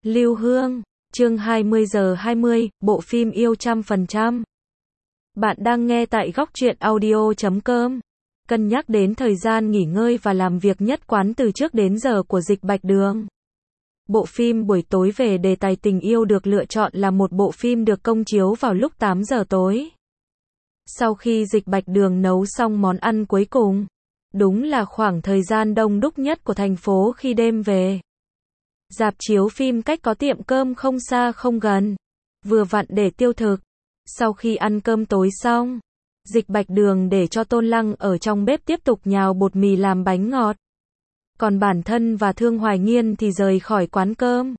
Lưu Hương, chương 20 giờ 20, bộ phim yêu 100%. Bạn đang nghe tại góc truyện audio.com. Cân nhắc đến thời gian nghỉ ngơi và làm việc nhất quán từ trước đến giờ của Dịch Bạch Đường. Bộ phim buổi tối về đề tài tình yêu được lựa chọn là một bộ phim được công chiếu vào lúc 8 giờ tối. Sau khi Dịch Bạch Đường nấu xong món ăn cuối cùng, đúng là khoảng thời gian đông đúc nhất của thành phố khi đêm về. Rạp chiếu phim cách có tiệm cơm không xa không gần, vừa vặn để tiêu thực. Sau khi ăn cơm tối xong, Dịch Bạch Đường để cho Tôn Lăng ở trong bếp tiếp tục nhào bột mì làm bánh ngọt. Còn bản thân và Thương Hoài Nghiên thì rời khỏi quán cơm,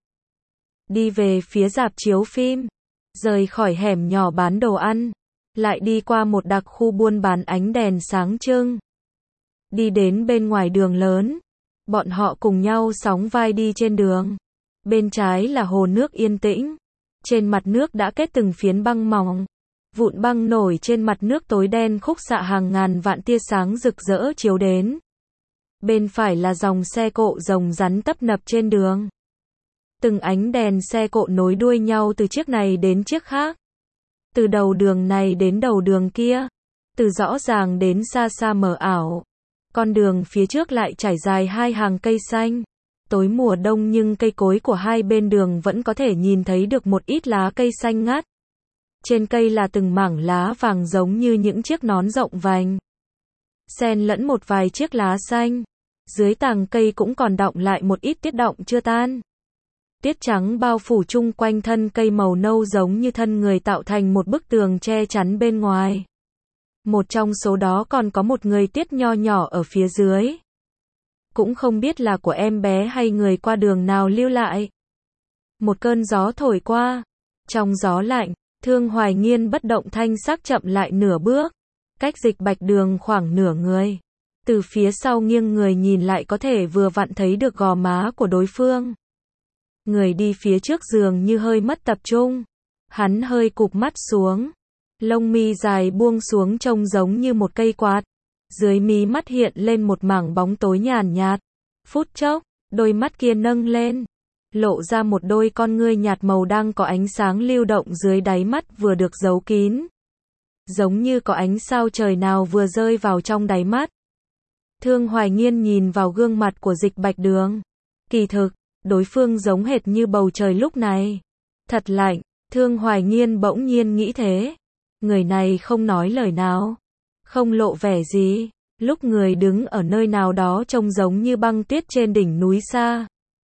đi về phía rạp chiếu phim, rời khỏi hẻm nhỏ bán đồ ăn, lại đi qua một đặc khu buôn bán ánh đèn sáng trưng. Đi đến bên ngoài đường lớn, bọn họ cùng nhau sóng vai đi trên đường. Bên trái là hồ nước yên tĩnh, trên mặt nước đã kết từng phiến băng mỏng. Vụn băng nổi trên mặt nước tối đen khúc xạ hàng ngàn vạn tia sáng rực rỡ chiếu đến. Bên phải là dòng xe cộ rồng rắn tấp nập trên đường. Từng ánh đèn xe cộ nối đuôi nhau từ chiếc này đến chiếc khác. Từ đầu đường này đến đầu đường kia. Từ rõ ràng đến xa xa mờ ảo. Con đường phía trước lại trải dài hai hàng cây xanh. Tối mùa đông nhưng cây cối của hai bên đường vẫn có thể nhìn thấy được một ít lá cây xanh ngắt. Trên cây là từng mảng lá vàng giống như những chiếc nón rộng vành. Xen lẫn một vài chiếc lá xanh. Dưới tàng cây cũng còn đọng lại một ít tiết đọng chưa tan. Tiết trắng bao phủ chung quanh thân cây màu nâu giống như thân người tạo thành một bức tường che chắn bên ngoài. Một trong số đó còn có một người tiết nho nhỏ ở phía dưới. Cũng không biết là của em bé hay người qua đường nào lưu lại. Một cơn gió thổi qua. Trong gió lạnh, Thương Hoài Nghiên bất động thanh sắc chậm lại nửa bước. Cách Dịch Bạch Đường khoảng nửa người. Từ phía sau nghiêng người nhìn lại có thể vừa vặn thấy được gò má của đối phương. Người đi phía trước dường như hơi mất tập trung. Hắn hơi cụp mắt xuống. Lông mi dài buông xuống trông giống như một cây quạt. Dưới mí mắt hiện lên một mảng bóng tối nhàn nhạt. Phút chốc, đôi mắt kia nâng lên. Lộ ra một đôi con ngươi nhạt màu đang có ánh sáng lưu động dưới đáy mắt vừa được giấu kín. Giống như có ánh sao trời nào vừa rơi vào trong đáy mắt. Thương Hoài Nghiên nhìn vào gương mặt của Dịch Bạch Đường. Kỳ thực, đối phương giống hệt như bầu trời lúc này. Thật lạnh, Thương Hoài Nghiên bỗng nhiên nghĩ thế. Người này không nói lời nào, không lộ vẻ gì. Lúc người đứng ở nơi nào đó trông giống như băng tuyết trên đỉnh núi xa.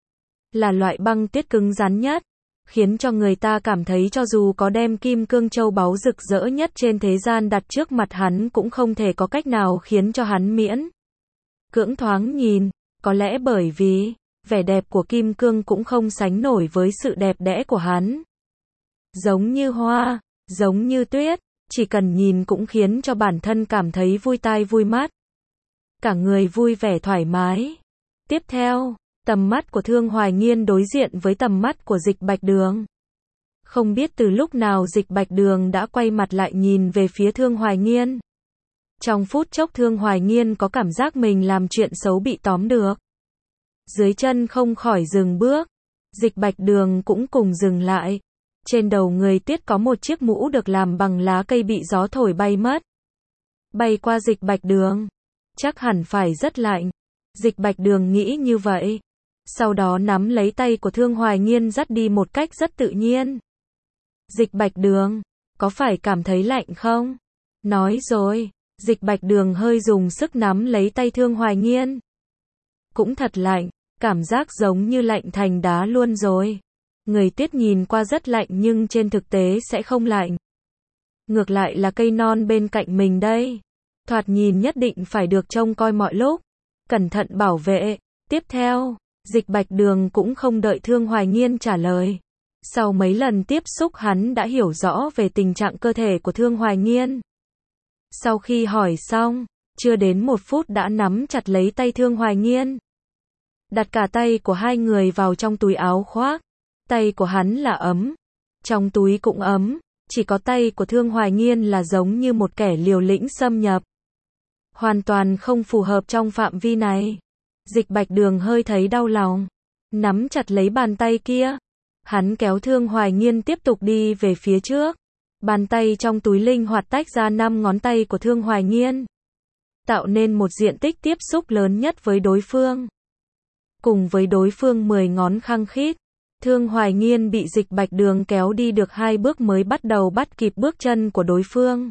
Là loại băng tuyết cứng rắn nhất, khiến cho người ta cảm thấy cho dù có đem kim cương châu báu rực rỡ nhất trên thế gian đặt trước mặt hắn cũng không thể có cách nào khiến cho hắn miễn cưỡng thoáng nhìn. Có lẽ bởi vì vẻ đẹp của kim cương cũng không sánh nổi với sự đẹp đẽ của hắn. Giống như hoa, giống như tuyết, chỉ cần nhìn cũng khiến cho bản thân cảm thấy vui tai vui mắt. Cả người vui vẻ thoải mái. Tiếp theo, tầm mắt của Thương Hoài Nghiên đối diện với tầm mắt của Dịch Bạch Đường. Không biết từ lúc nào Dịch Bạch Đường đã quay mặt lại nhìn về phía Thương Hoài Nghiên. Trong phút chốc Thương Hoài Nghiên có cảm giác mình làm chuyện xấu bị tóm được. Dưới chân không khỏi dừng bước. Dịch Bạch Đường cũng cùng dừng lại. Trên đầu người Tiết có một chiếc mũ được làm bằng lá cây bị gió thổi bay mất. Bay qua Dịch Bạch Đường. Chắc hẳn phải rất lạnh. Dịch Bạch Đường nghĩ như vậy. Sau đó nắm lấy tay của Thương Hoài Nghiên dắt đi một cách rất tự nhiên. Dịch Bạch Đường, có phải cảm thấy lạnh không? Nói rồi, Dịch Bạch Đường hơi dùng sức nắm lấy tay Thương Hoài Nghiên. Cũng thật lạnh, cảm giác giống như lạnh thành đá luôn rồi. Người Tiết nhìn qua rất lạnh nhưng trên thực tế sẽ không lạnh. Ngược lại là cây non bên cạnh mình đây. Thoạt nhìn nhất định phải được trông coi mọi lúc. Cẩn thận bảo vệ. Tiếp theo, Dịch Bạch Đường cũng không đợi Thương Hoài Nghiên trả lời. Sau mấy lần tiếp xúc hắn đã hiểu rõ về tình trạng cơ thể của Thương Hoài Nghiên. Sau khi hỏi xong, chưa đến 1 phút đã nắm chặt lấy tay Thương Hoài Nghiên. Đặt cả tay của hai người vào trong túi áo khoác. Tay của hắn là ấm. Trong túi cũng ấm. Chỉ có tay của Thương Hoài Nghiên là giống như một kẻ liều lĩnh xâm nhập. Hoàn toàn không phù hợp trong phạm vi này. Dịch Bạch Đường hơi thấy đau lòng. Nắm chặt lấy bàn tay kia. Hắn kéo Thương Hoài Nghiên tiếp tục đi về phía trước. Bàn tay trong túi linh hoạt tách ra 5 ngón tay của Thương Hoài Nghiên, tạo nên một diện tích tiếp xúc lớn nhất với đối phương. Cùng với đối phương 10 ngón khăng khít, Thương Hoài Nghiên bị Dịch Bạch Đường kéo đi được 2 bước mới bắt đầu bắt kịp bước chân của đối phương.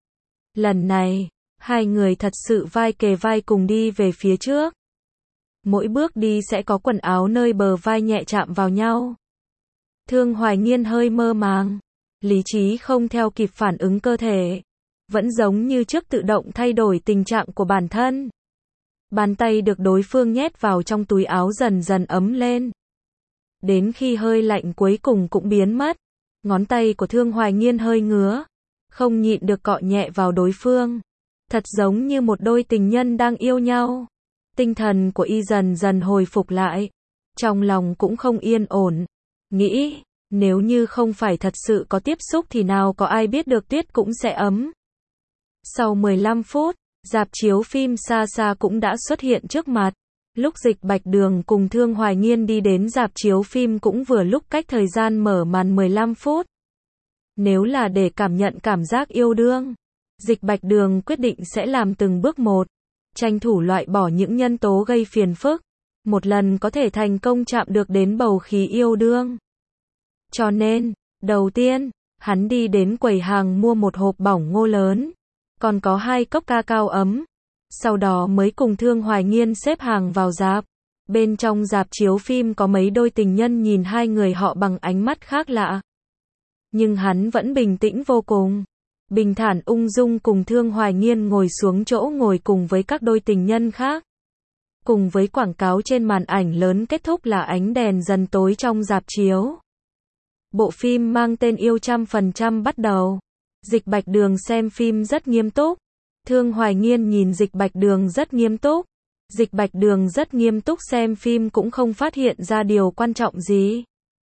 Lần này, hai người thật sự vai kề vai cùng đi về phía trước. Mỗi bước đi sẽ có quần áo nơi bờ vai nhẹ chạm vào nhau. Thương Hoài Nghiên hơi mơ màng, lý trí không theo kịp phản ứng cơ thể, vẫn giống như trước tự động thay đổi tình trạng của bản thân. Bàn tay được đối phương nhét vào trong túi áo dần dần ấm lên. Đến khi hơi lạnh cuối cùng cũng biến mất, ngón tay của Thương Hoài Nghiên hơi ngứa, không nhịn được cọ nhẹ vào đối phương. Thật giống như một đôi tình nhân đang yêu nhau. Tinh thần của y dần dần hồi phục lại. Trong lòng cũng không yên ổn. Nghĩ, nếu như không phải thật sự có tiếp xúc thì nào có ai biết được tuyết cũng sẽ ấm. Sau 15 phút, rạp chiếu phim xa xa cũng đã xuất hiện trước mặt. Lúc Dịch Bạch Đường cùng Thương Hoài Nghiên đi đến rạp chiếu phim cũng vừa lúc cách thời gian mở màn 15 phút. Nếu là để cảm nhận cảm giác yêu đương, Dịch Bạch Đường quyết định sẽ làm từng bước một, tranh thủ loại bỏ những nhân tố gây phiền phức, một lần có thể thành công chạm được đến bầu khí yêu đương. Cho nên, đầu tiên, hắn đi đến quầy hàng mua một hộp bỏng ngô lớn, còn có 2 cốc ca cao ấm. Sau đó mới cùng Thương Hoài Nghiên xếp hàng vào rạp. Bên trong rạp chiếu phim có mấy đôi tình nhân nhìn hai người họ bằng ánh mắt khác lạ. Nhưng hắn vẫn bình tĩnh vô cùng. Bình thản ung dung cùng Thương Hoài Nghiên ngồi xuống chỗ ngồi cùng với các đôi tình nhân khác. Cùng với quảng cáo trên màn ảnh lớn kết thúc là ánh đèn dần tối trong rạp chiếu. Bộ phim mang tên Yêu 100% bắt đầu. Dịch Bạch Đường xem phim rất nghiêm túc. Thương Hoài Nghiên nhìn Dịch Bạch Đường rất nghiêm túc. Dịch Bạch Đường rất nghiêm túc xem phim cũng không phát hiện ra điều quan trọng gì.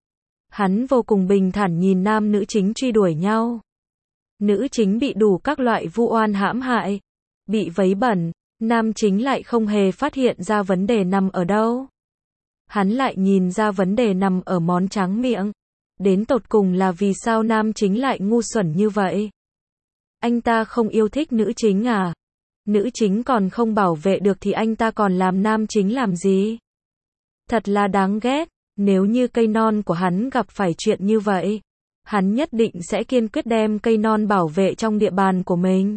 Hắn vô cùng bình thản nhìn nam nữ chính truy đuổi nhau. Nữ chính bị đủ các loại vu oan hãm hại, bị vấy bẩn, nam chính lại không hề phát hiện ra vấn đề nằm ở đâu. Hắn lại nhìn ra vấn đề nằm ở món tráng miệng. Đến tột cùng là vì sao nam chính lại ngu xuẩn như vậy? Anh ta không yêu thích nữ chính à? Nữ chính còn không bảo vệ được thì anh ta còn làm nam chính làm gì? Thật là đáng ghét, nếu như cây non của hắn gặp phải chuyện như vậy, hắn nhất định sẽ kiên quyết đem cây non bảo vệ trong địa bàn của mình.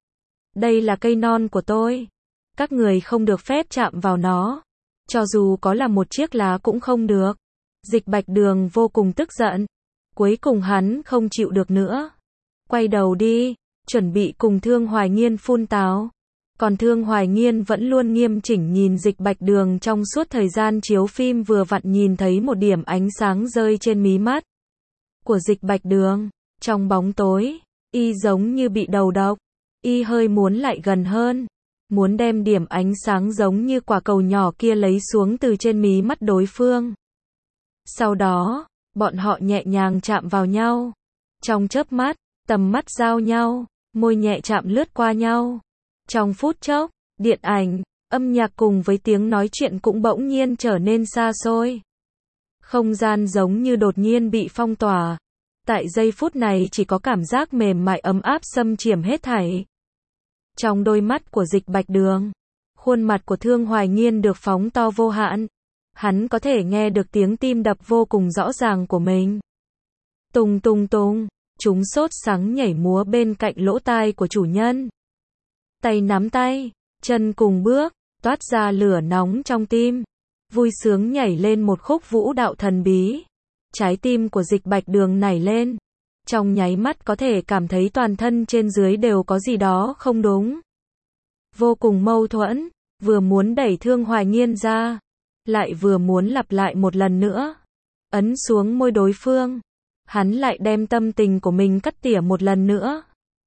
Đây là cây non của tôi. Các người không được phép chạm vào nó. Cho dù có là một chiếc lá cũng không được. Dịch Bạch Đường vô cùng tức giận. Cuối cùng hắn không chịu được nữa. Quay đầu đi, chuẩn bị cùng Thương Hoài Nghiên phun táo. Còn Thương Hoài Nghiên vẫn luôn nghiêm chỉnh nhìn Dịch Bạch Đường trong suốt thời gian chiếu phim, vừa vặn nhìn thấy một điểm ánh sáng rơi trên mí mắt của Dịch Bạch Đường. Trong bóng tối, y giống như bị đầu độc. Y hơi muốn lại gần hơn, muốn đem điểm ánh sáng giống như quả cầu nhỏ kia lấy xuống từ trên mí mắt đối phương. Sau đó, bọn họ nhẹ nhàng chạm vào nhau. Trong chớp mắt, tầm mắt giao nhau, môi nhẹ chạm lướt qua nhau. Trong phút chốc, điện ảnh, âm nhạc cùng với tiếng nói chuyện cũng bỗng nhiên trở nên xa xôi. Không gian giống như đột nhiên bị phong tỏa. Tại giây phút này chỉ có cảm giác mềm mại ấm áp xâm chiếm hết thảy. Trong đôi mắt của Dịch Bạch Đường, khuôn mặt của Thương Hoài Nghiên được phóng to vô hạn. Hắn có thể nghe được tiếng tim đập vô cùng rõ ràng của mình. Tung tung tung, chúng sốt sắng nhảy múa bên cạnh lỗ tai của chủ nhân. Tay nắm tay, chân cùng bước, toát ra lửa nóng trong tim. Vui sướng nhảy lên một khúc vũ đạo thần bí. Trái tim của Dịch Bạch Đường nảy lên. Trong nháy mắt có thể cảm thấy toàn thân trên dưới đều có gì đó không đúng. Vô cùng mâu thuẫn, vừa muốn đẩy Thương Hoài Nghiên ra, lại vừa muốn lặp lại một lần nữa. Ấn xuống môi đối phương, hắn lại đem tâm tình của mình cắt tỉa một lần nữa.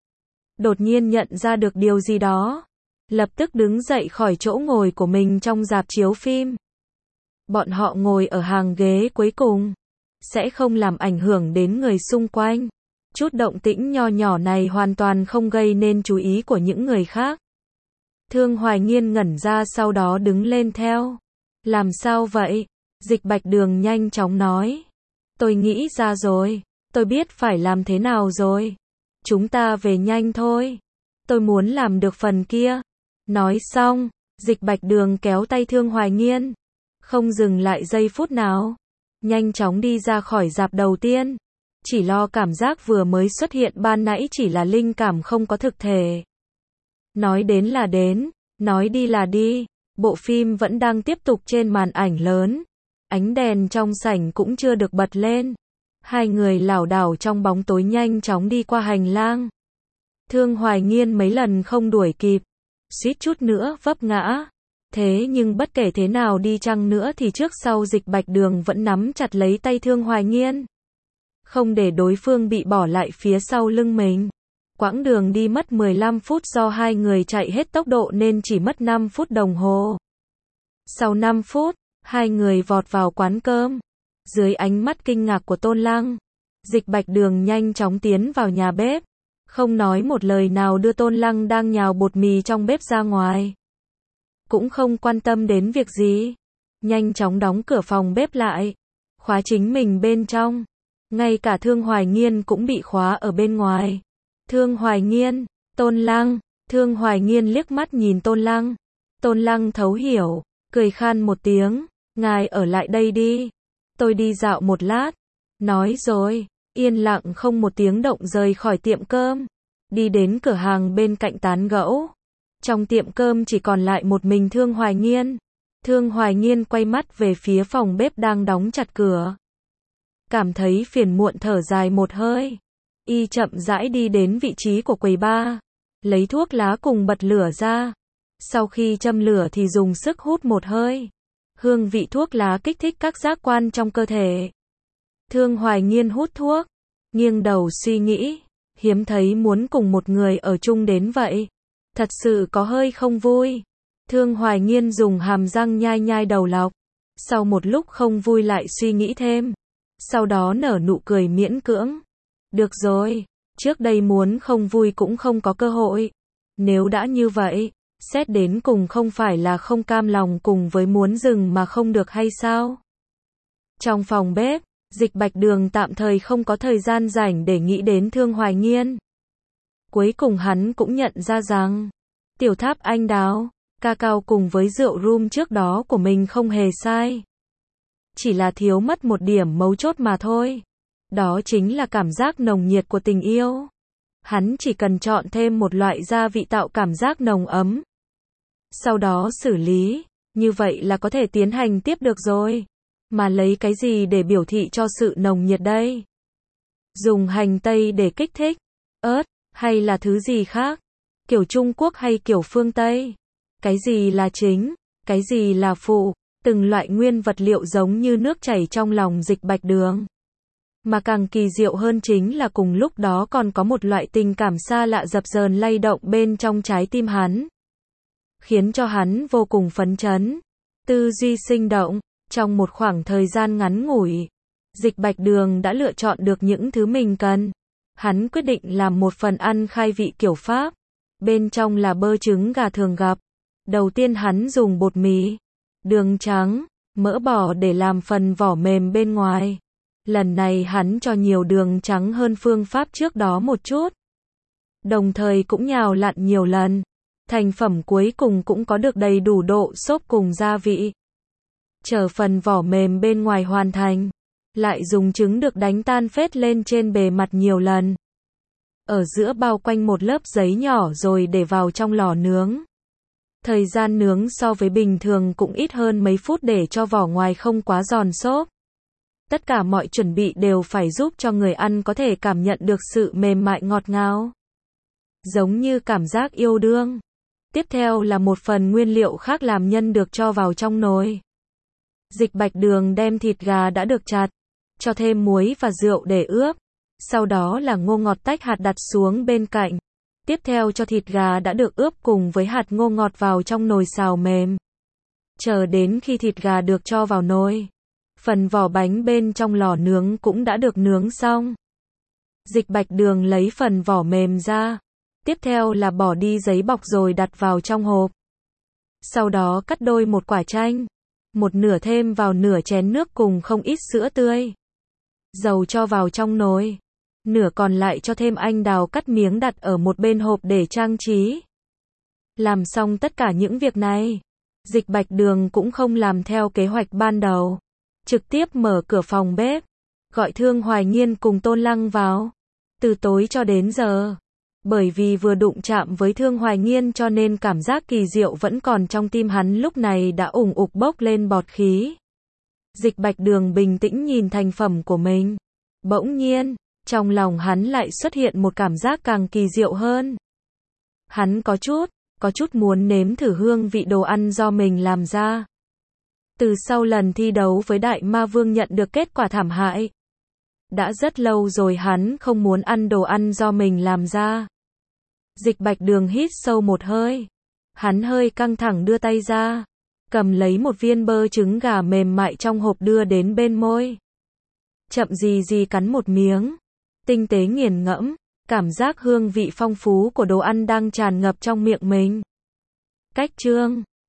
Đột nhiên nhận ra được điều gì đó, lập tức đứng dậy khỏi chỗ ngồi của mình trong rạp chiếu phim. Bọn họ ngồi ở hàng ghế cuối cùng, sẽ không làm ảnh hưởng đến người xung quanh. Chút động tĩnh nho nhỏ này hoàn toàn không gây nên chú ý của những người khác. Thương Hoài Nghiên ngẩn ra sau đó đứng lên theo. Làm sao vậy? Dịch Bạch Đường nhanh chóng nói. Tôi nghĩ ra rồi. Tôi biết phải làm thế nào rồi. Chúng ta về nhanh thôi. Tôi muốn làm được phần kia. Nói xong, Dịch Bạch Đường kéo tay Thương Hoài Nghiên. Không dừng lại giây phút nào. Nhanh chóng đi ra khỏi rạp đầu tiên. Chỉ lo cảm giác vừa mới xuất hiện ban nãy chỉ là linh cảm không có thực thể. Nói đến là đến, nói đi là đi. Bộ phim vẫn đang tiếp tục trên màn ảnh lớn. Ánh đèn trong sảnh cũng chưa được bật lên. Hai người lảo đảo trong bóng tối nhanh chóng đi qua hành lang. Thương Hoài Nghiên mấy lần không đuổi kịp, suýt chút nữa vấp ngã. Thế nhưng bất kể thế nào đi chăng nữa thì trước sau Dịch Bạch Đường vẫn nắm chặt lấy tay Thương Hoài Nghiên. Không để đối phương bị bỏ lại phía sau lưng mình. Quãng đường đi mất 15 phút do hai người chạy hết tốc độ nên chỉ mất 5 phút đồng hồ. Sau 5 phút, hai người vọt vào quán cơm. Dưới ánh mắt kinh ngạc của Tôn Lăng, Dịch Bạch Đường nhanh chóng tiến vào nhà bếp. Không nói một lời nào đưa Tôn Lăng đang nhào bột mì trong bếp ra ngoài. Cũng không quan tâm đến việc gì. Nhanh chóng đóng cửa phòng bếp lại. Khóa chính mình bên trong. Ngay cả Thương Hoài Nghiên cũng bị khóa ở bên ngoài. Thương Hoài Nghiên, Tôn Lăng. Thương Hoài Nghiên liếc mắt nhìn Tôn Lăng. Tôn Lăng thấu hiểu, cười khan một tiếng. Ngài ở lại đây đi. Tôi đi dạo một lát. Nói rồi, yên lặng không một tiếng động rời khỏi tiệm cơm. Đi đến cửa hàng bên cạnh tán gẫu. Trong tiệm cơm chỉ còn lại một mình Thương Hoài Nghiên. Thương Hoài Nghiên quay mắt về phía phòng bếp đang đóng chặt cửa. Cảm thấy phiền muộn thở dài một hơi. Y chậm rãi đi đến vị trí của quầy bar. Lấy thuốc lá cùng bật lửa ra. Sau khi châm lửa thì dùng sức hút một hơi. Hương vị thuốc lá kích thích các giác quan trong cơ thể. Thương Hoài Nghiên hút thuốc. Nghiêng đầu suy nghĩ. Hiếm thấy muốn cùng một người ở chung đến vậy. Thật sự có hơi không vui. Thương Hoài Nghiên dùng hàm răng nhai nhai đầu lọc. Sau một lúc không vui lại suy nghĩ thêm. Sau đó nở nụ cười miễn cưỡng. Được rồi, trước đây muốn không vui cũng không có cơ hội. Nếu đã như vậy, xét đến cùng không phải là không cam lòng cùng với muốn dừng mà không được hay sao? Trong phòng bếp, Dịch Bạch Đường tạm thời không có thời gian rảnh để nghĩ đến Thương Hoài Nghiên. Cuối cùng hắn cũng nhận ra rằng, tiểu tháp anh đào, cacao cùng với rượu rum trước đó của mình không hề sai. Chỉ là thiếu mất một điểm mấu chốt mà thôi. Đó chính là cảm giác nồng nhiệt của tình yêu. Hắn chỉ cần chọn thêm một loại gia vị tạo cảm giác nồng ấm. Sau đó xử lý, như vậy là có thể tiến hành tiếp được rồi. Mà lấy cái gì để biểu thị cho sự nồng nhiệt đây? Dùng hành tây để kích thích, ớt, hay là thứ gì khác? Kiểu Trung Quốc hay kiểu phương Tây? Cái gì là chính, cái gì là phụ? Từng loại nguyên vật liệu giống như nước chảy trong lòng Dịch Bạch Đường. Mà càng kỳ diệu hơn chính là cùng lúc đó còn có một loại tình cảm xa lạ dập dờn lay động bên trong trái tim hắn. Khiến cho hắn vô cùng phấn chấn. Tư duy sinh động. Trong một khoảng thời gian ngắn ngủi, Dịch Bạch Đường đã lựa chọn được những thứ mình cần. Hắn quyết định làm một phần ăn khai vị kiểu Pháp. Bên trong là bơ trứng gà thường gặp. Đầu tiên hắn dùng bột mì, đường trắng, mỡ bò để làm phần vỏ mềm bên ngoài. Lần này hắn cho nhiều đường trắng hơn phương pháp trước đó một chút. Đồng thời cũng nhào lặn nhiều lần. Thành phẩm cuối cùng cũng có được đầy đủ độ xốp cùng gia vị. Chờ phần vỏ mềm bên ngoài hoàn thành, lại dùng trứng được đánh tan phết lên trên bề mặt nhiều lần. Ở giữa bao quanh một lớp giấy nhỏ rồi để vào trong lò nướng. Thời gian nướng so với bình thường cũng ít hơn mấy phút để cho vỏ ngoài không quá giòn xốp. Tất cả mọi chuẩn bị đều phải giúp cho người ăn có thể cảm nhận được sự mềm mại ngọt ngào. Giống như cảm giác yêu đương. Tiếp theo là một phần nguyên liệu khác làm nhân được cho vào trong nồi. Dịch Bạch Đường đem thịt gà đã được chặt, cho thêm muối và rượu để ướp. Sau đó là ngô ngọt tách hạt đặt xuống bên cạnh. Tiếp theo cho thịt gà đã được ướp cùng với hạt ngô ngọt vào trong nồi xào mềm. Chờ đến khi thịt gà được cho vào nồi, phần vỏ bánh bên trong lò nướng cũng đã được nướng xong. Dịch Bạch Đường lấy phần vỏ mềm ra. Tiếp theo là bỏ đi giấy bọc rồi đặt vào trong hộp. Sau đó cắt đôi một quả chanh. Một nửa thêm vào nửa chén nước cùng không ít sữa tươi. Dầu cho vào trong nồi. Nửa còn lại cho thêm anh đào cắt miếng đặt ở một bên hộp để trang trí. Làm xong tất cả những việc này, Dịch Bạch Đường cũng không làm theo kế hoạch ban đầu. Trực tiếp mở cửa phòng bếp, gọi Thương Hoài Nghiên cùng Tôn Lăng vào. Từ tối cho đến giờ, bởi vì vừa đụng chạm với Thương Hoài Nghiên cho nên cảm giác kỳ diệu vẫn còn trong tim hắn lúc này đã ủng ục bốc lên bọt khí. Dịch Bạch Đường bình tĩnh nhìn thành phẩm của mình. Bỗng nhiên, trong lòng hắn lại xuất hiện một cảm giác càng kỳ diệu hơn. Hắn có chút muốn nếm thử hương vị đồ ăn do mình làm ra. Từ sau lần thi đấu với Đại Ma Vương nhận được kết quả thảm hại, đã rất lâu rồi hắn không muốn ăn đồ ăn do mình làm ra. Dịch Bạch Đường hít sâu một hơi. Hắn hơi căng thẳng đưa tay ra, cầm lấy một viên bơ trứng gà mềm mại trong hộp đưa đến bên môi. Chậm gì cắn một miếng, tinh tế nghiền ngẫm, cảm giác hương vị phong phú của đồ ăn đang tràn ngập trong miệng mình. Cách chương